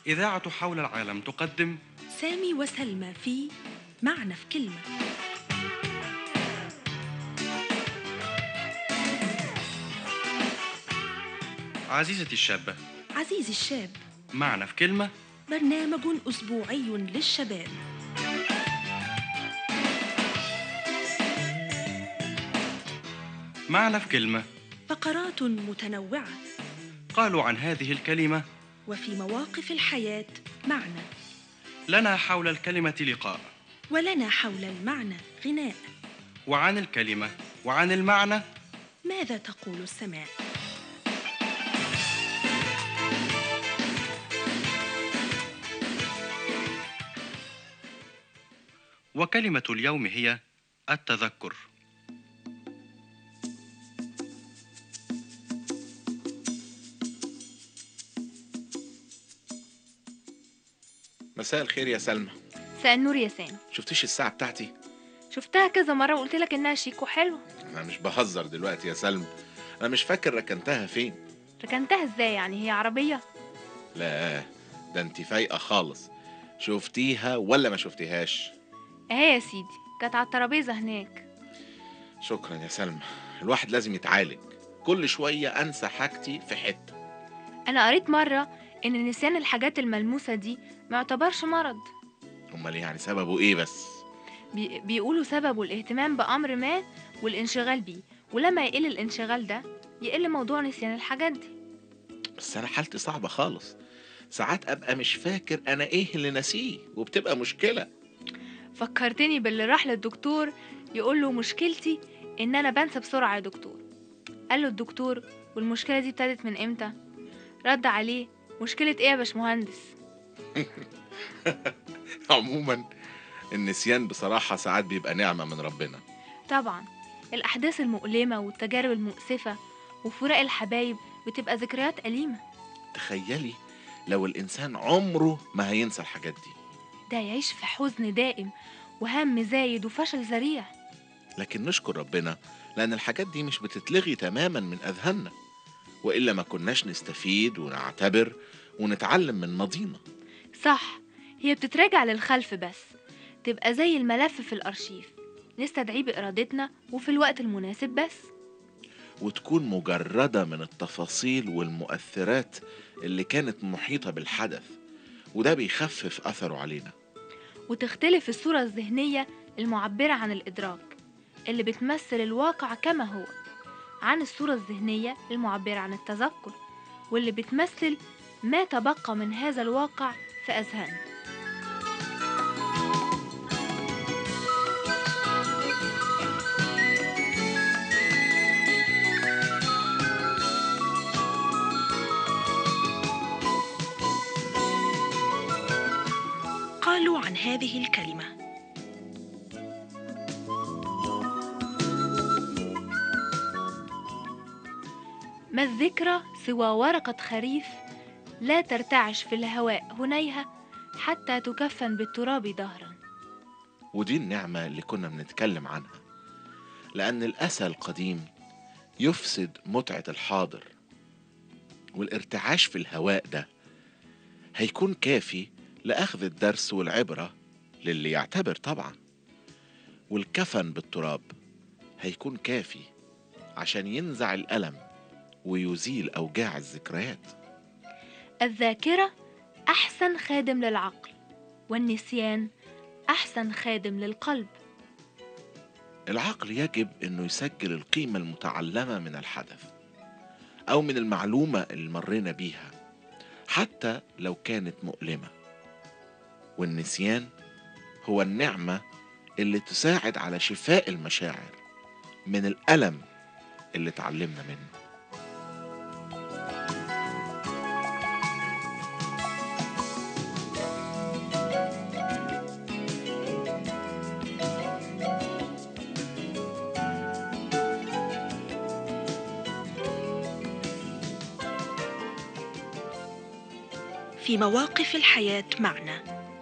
إذاعة حول العالم تقدم سامي وسلمى في معنى في كلمة. عزيزتي الشابة. عزيزي الشاب، معنى في كلمة. برنامج أسبوعي للشباب. معنى في كلمة. فقرات متنوعة، قالوا عن هذه الكلمة: وفي مواقف الحياة معنى، لنا حول الكلمة لقاء، ولنا حول المعنى غناء. وعن الكلمة وعن المعنى ماذا تقول السماء؟ وكلمة اليوم هي التذكر. مساء الخير يا سلمى. مساء النور يا سامي. شفتيش الساعة بتاعتي؟ شفتها كذا مرة وقلت لك إنها شيك وحلوة. أنا مش بهزر دلوقتي يا سلمى، أنا مش فاكر ركنتها فين. ركنتها إزاي يعني؟ هي عربية؟ لا، ده أنت فايقة خالص. شفتيها ولا ما شفتيهاش؟ أهي يا سيدي، كانت على الترابيزة هناك. شكرا يا سلمى، الواحد لازم يتعالج. كل شوية أنسى حاجتي في حتة. أنا قريت مرة إن نسيان الحاجات الملموسة دي ما يعتبرش مرض. أمال يعني سببه إيه بس؟ بيقولوا سببه الاهتمام بأمر ما والانشغال بيه، ولما يقل الانشغال ده يقل موضوع نسيان الحاجات دي. بس أنا حالتي صعبة خالص، ساعات أبقى مش فاكر أنا إيه اللي ناسيه وبتبقى مشكلة. فكرتني باللي راح للدكتور يقول له مشكلتي إن أنا بنسى بسرعة يا دكتور. قال له الدكتور: والمشكلة دي ابتدت من إمتى؟ رد عليه: مشكلة إيه يا باشمهندس؟ عموما النسيان بصراحة ساعات بيبقى نعمة من ربنا. طبعا الأحداث المؤلمة والتجارب المؤسفة وفراق الحبايب بتبقى ذكريات أليمة. تخيلي لو الإنسان عمره ما هينسى الحاجات دي، ده يعيش في حزن دائم وهم زايد وفشل ذريع. لكن نشكر ربنا لأن الحاجات دي مش بتتلغي تماما من أذهاننا، وإلا ما كناش نستفيد ونعتبر ونتعلم من ماضينا. صح، هي بتتراجع للخلف بس، تبقى زي الملف في الأرشيف، نستدعيه بإرادتنا وفي الوقت المناسب بس. وتكون مجردة من التفاصيل والمؤثرات اللي كانت محيطة بالحدث، وده بيخفف أثره علينا. وتختلف الصورة الذهنية المعبرة عن الإدراك اللي بتمثل الواقع كما هو عن الصورة الذهنية المعبرة عن التذكر واللي بتمثل ما تبقى من هذا الواقع في أذهاننا. قالوا عن هذه الكلمة: ما الذكرى سوى ورقة خريف لا ترتعش في الهواء هنيها حتى تكفن بالتراب دهرا. ودي النعمة اللي كنا بنتكلم عنها، لأن الأسى القديم يفسد متعة الحاضر، والارتعاش في الهواء ده هيكون كافي لأخذ الدرس والعبرة للي يعتبر طبعا، والكفن بالتراب هيكون كافي عشان ينزع الألم ويزيل أوجاع الذكريات. الذاكرة أحسن خادم للعقل، والنسيان أحسن خادم للقلب. العقل يجب أنه يسجل القيمة المتعلمة من الحدث أو من المعلومة اللي مرينا بيها حتى لو كانت مؤلمة، والنسيان هو النعمة اللي تساعد على شفاء المشاعر من الألم اللي اتعلمنا منه. في مواقف الحياة معنى.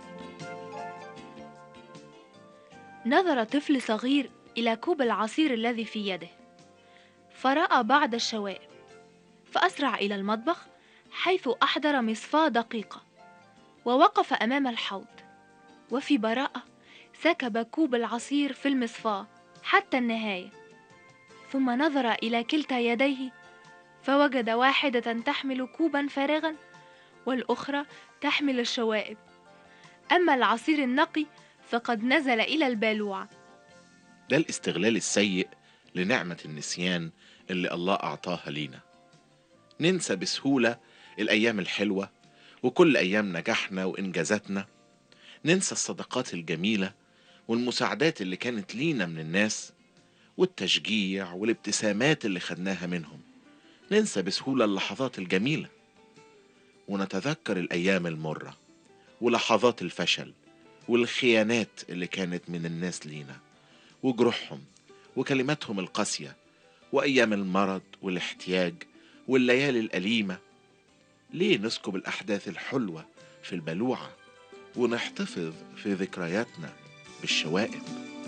نظر طفل صغير إلى كوب العصير الذي في يده، فرأى بعض الشوائب، فأسرع إلى المطبخ حيث أحضر مصفاة دقيقة ووقف أمام الحوض، وفي براءة سكب كوب العصير في المصفاة حتى النهاية، ثم نظر إلى كلتا يديه فوجد واحدة تحمل كوبا فارغا والأخرى تحمل الشوائب، أما العصير النقي فقد نزل إلى البالوعة. ده الاستغلال السيء لنعمة النسيان اللي الله أعطاها لينا. ننسى بسهولة الأيام الحلوة وكل أيام نجاحنا وإنجازاتنا، ننسى الصداقات الجميلة والمساعدات اللي كانت لينا من الناس والتشجيع والابتسامات اللي خدناها منهم، ننسى بسهولة اللحظات الجميلة ونتذكر الأيام المرة ولحظات الفشل والخيانات اللي كانت من الناس لينا وجروحهم وكلماتهم القاسية وأيام المرض والاحتياج والليالي الأليمة. ليه نسكب الأحداث الحلوة في البلوعة ونحتفظ في ذكرياتنا بالشوائب؟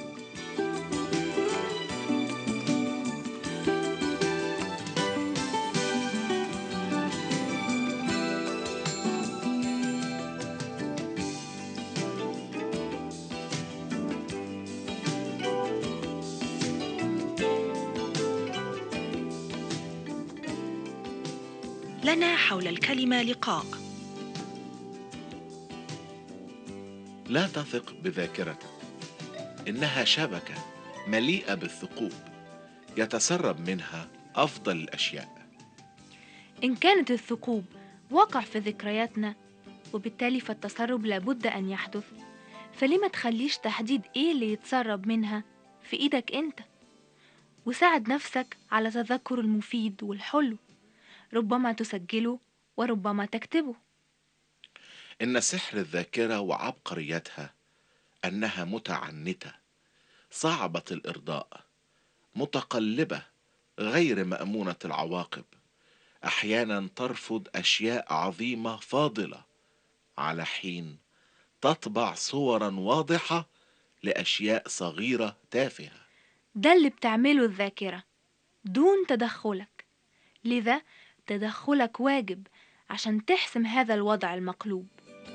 لنا حول الكلمة لقاء. لا تثق بذاكرتك، إنها شبكة مليئة بالثقوب يتسرب منها أفضل الأشياء. إن كانت الثقوب وقع في ذكرياتنا وبالتالي فالتسرب لابد أن يحدث، فلما تخليش تحديد إيه اللي يتسرب منها في إيدك أنت، وساعد نفسك على تذكر المفيد والحلو، ربما تسجله وربما تكتبه. إن سحر الذاكرة وعبقريتها أنها متعنتة، صعبة الإرضاء، متقلبة، غير مأمونة العواقب، أحيانا ترفض أشياء عظيمة فاضلة، على حين تطبع صورا واضحة لأشياء صغيرة تافهة. ده اللي بتعمله الذاكرة دون تدخلك، لذا تدخلك واجب عشان تحسم هذا الوضع المقلوب.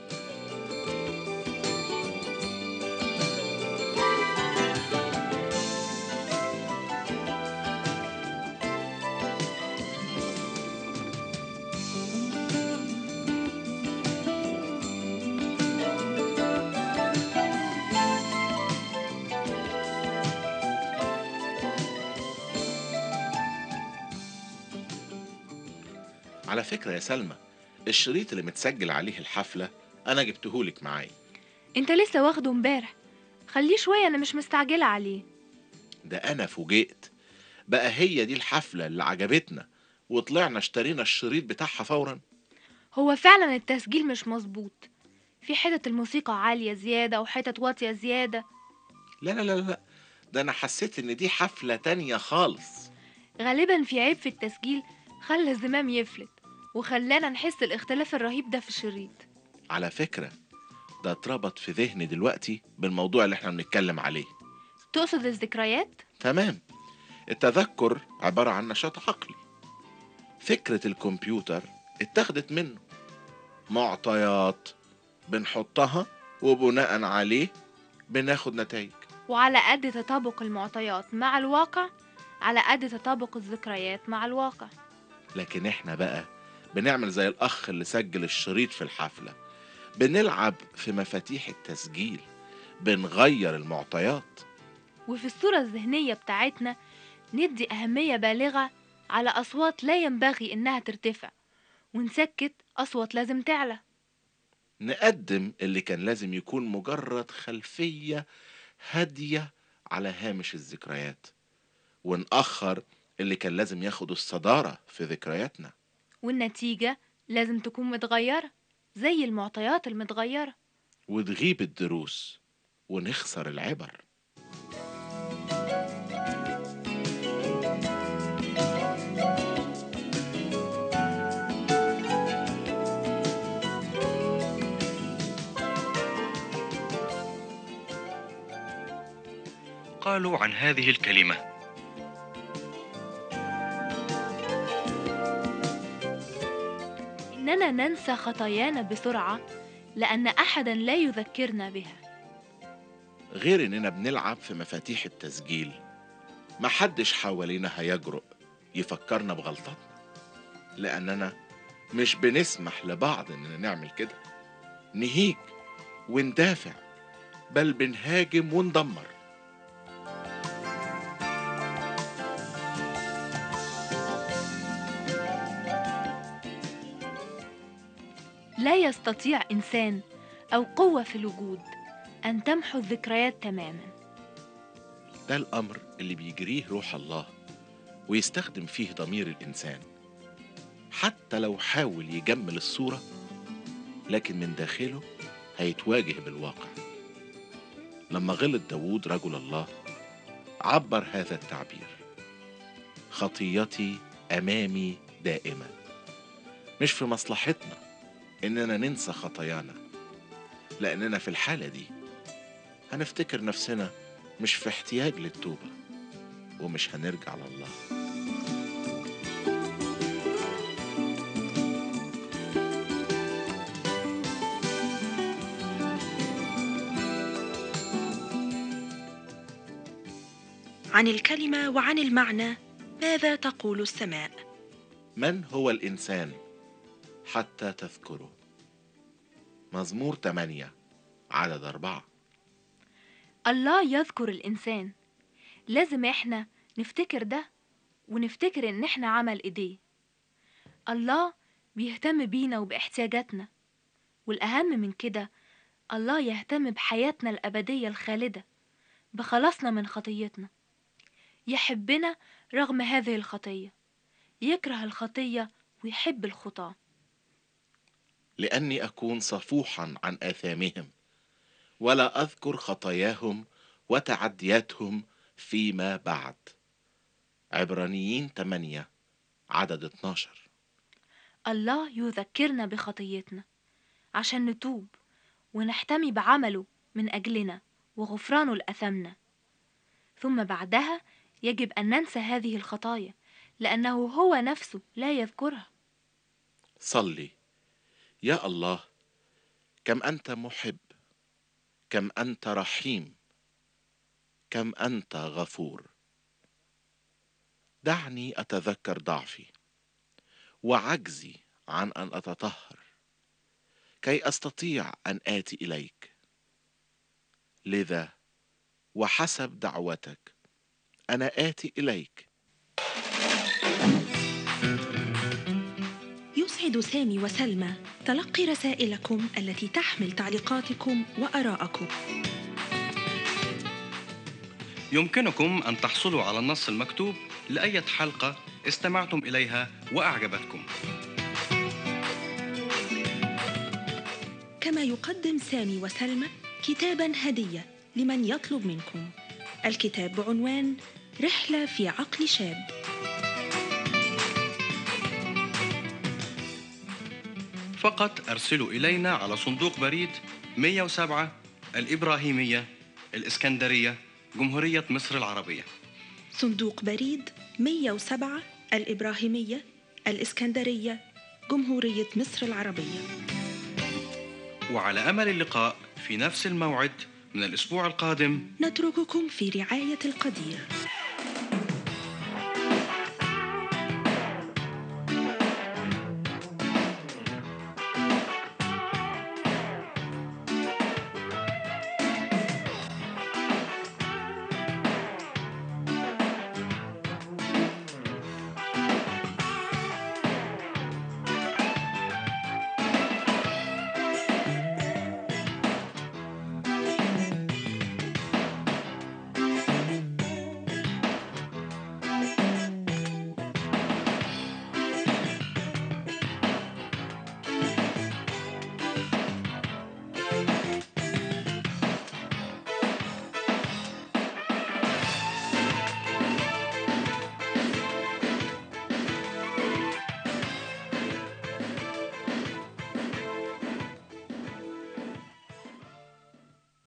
على فكرة يا سلمى، الشريط اللي متسجل عليه الحفلة أنا جبتهولك معايا. انت لسه واخده امبارح، خليه شوية، انا مش مستعجلة عليه. ده أنا فوجئت بقى هي دي الحفلة اللي عجبتنا وطلعنا اشترينا الشريط بتاعها فورا. هو فعلا التسجيل مش مظبوط، في حتت الموسيقى عالية زيادة وحتت واطية زيادة. لا لا لا لا، ده أنا حسيت إن دي حفلة تانية خالص. غالبا في عيب في التسجيل خلى الزمام يفلت وخلانا نحس الاختلاف الرهيب ده في الشريط. على فكرة ده اتربط في ذهني دلوقتي بالموضوع اللي احنا بنتكلم عليه. تقصد الذكريات؟ تمام. التذكر عبارة عن نشاط عقلي. فكرة الكمبيوتر اتخذت منه معطيات بنحطها وبناء عليه بناخد نتائج. وعلى قد تطابق المعطيات مع الواقع على قد تطابق الذكريات مع الواقع. لكن احنا بقى بنعمل زي الأخ اللي سجل الشريط في الحفلة، بنلعب في مفاتيح التسجيل، بنغير المعطيات. وفي الصورة الذهنية بتاعتنا ندي أهمية بالغة على أصوات لا ينبغي إنها ترتفع، ونسكت أصوات لازم تعلى. نقدم اللي كان لازم يكون مجرد خلفية هادية على هامش الذكريات، ونأخر اللي كان لازم ياخد الصدارة في ذكرياتنا. والنتيجة لازم تكون متغيرة زي المعطيات المتغيرة. وتغيب الدروس ونخسر العبر. قالوا عن هذه الكلمة: إننا ننسى خطايانا بسرعة لأن أحدا لا يذكرنا بها. غير إننا بنلعب في مفاتيح التسجيل، محدش حوالينا هيجرؤ يفكرنا بغلطاتنا، لأننا مش بنسمح لبعض إننا نعمل كده، نهيج وندافع، بل بنهاجم وندمر. لا يستطيع إنسان أو قوة في الوجود أن تمحو الذكريات تماما. ده الأمر اللي بيجريه روح الله ويستخدم فيه ضمير الإنسان، حتى لو حاول يجمل الصورة، لكن من داخله هيتواجه بالواقع. لما غلط داوود رجل الله عبر هذا التعبير: خطيتي أمامي دائما. مش في مصلحتنا إننا ننسى خطايانا، لأننا في الحالة دي هنفتكر نفسنا مش في احتياج للتوبة، ومش هنرجع لله. عن الكلمة وعن المعنى ماذا تقول السماء؟ من هو الإنسان حتى تذكره؟ مزمور 8 عدد 4. الله يذكر الإنسان. لازم إحنا نفتكر ده، ونفتكر إن إحنا عمل إيديه. الله بيهتم بينا وباحتياجاتنا، والأهم من كده الله يهتم بحياتنا الأبدية الخالدة، بخلاصنا من خطيتنا. يحبنا رغم هذه الخطية، يكره الخطية ويحب الخطاة. لأني أكون صفوحا عن آثامهم، ولا أذكر خطاياهم وتعدياتهم فيما بعد. عبرانيين 8 عدد 12. الله يذكرنا بخطيتنا عشان نتوب ونحتمي بعمله من أجلنا وغفرانه لأثمنا، ثم بعدها يجب أن ننسى هذه الخطايا، لأنه هو نفسه لا يذكرها. صلي: يا الله، كم أنت محب، كم أنت رحيم، كم أنت غفور. دعني أتذكر ضعفي وعجزي عن أن أتطهر، كي أستطيع أن آتي إليك. لذا وحسب دعوتك أنا آتي إليك. يسعد سامي وسلمى تلقي رسائلكم التي تحمل تعليقاتكم وآراءكم. يمكنكم أن تحصلوا على النص المكتوب لأي حلقة استمعتم إليها وأعجبتكم. كما يقدم سامي وسلمى كتاباً هدية لمن يطلب منكم. الكتاب بعنوان رحلة في عقل شاب. فقط أرسلوا إلينا على صندوق بريد 107 الإبراهيمية، الإسكندرية، جمهورية مصر العربية. صندوق بريد 107 الإبراهيمية، الإسكندرية، جمهورية مصر العربية. وعلى أمل اللقاء في نفس الموعد من الأسبوع القادم. نترككم في رعاية القدير.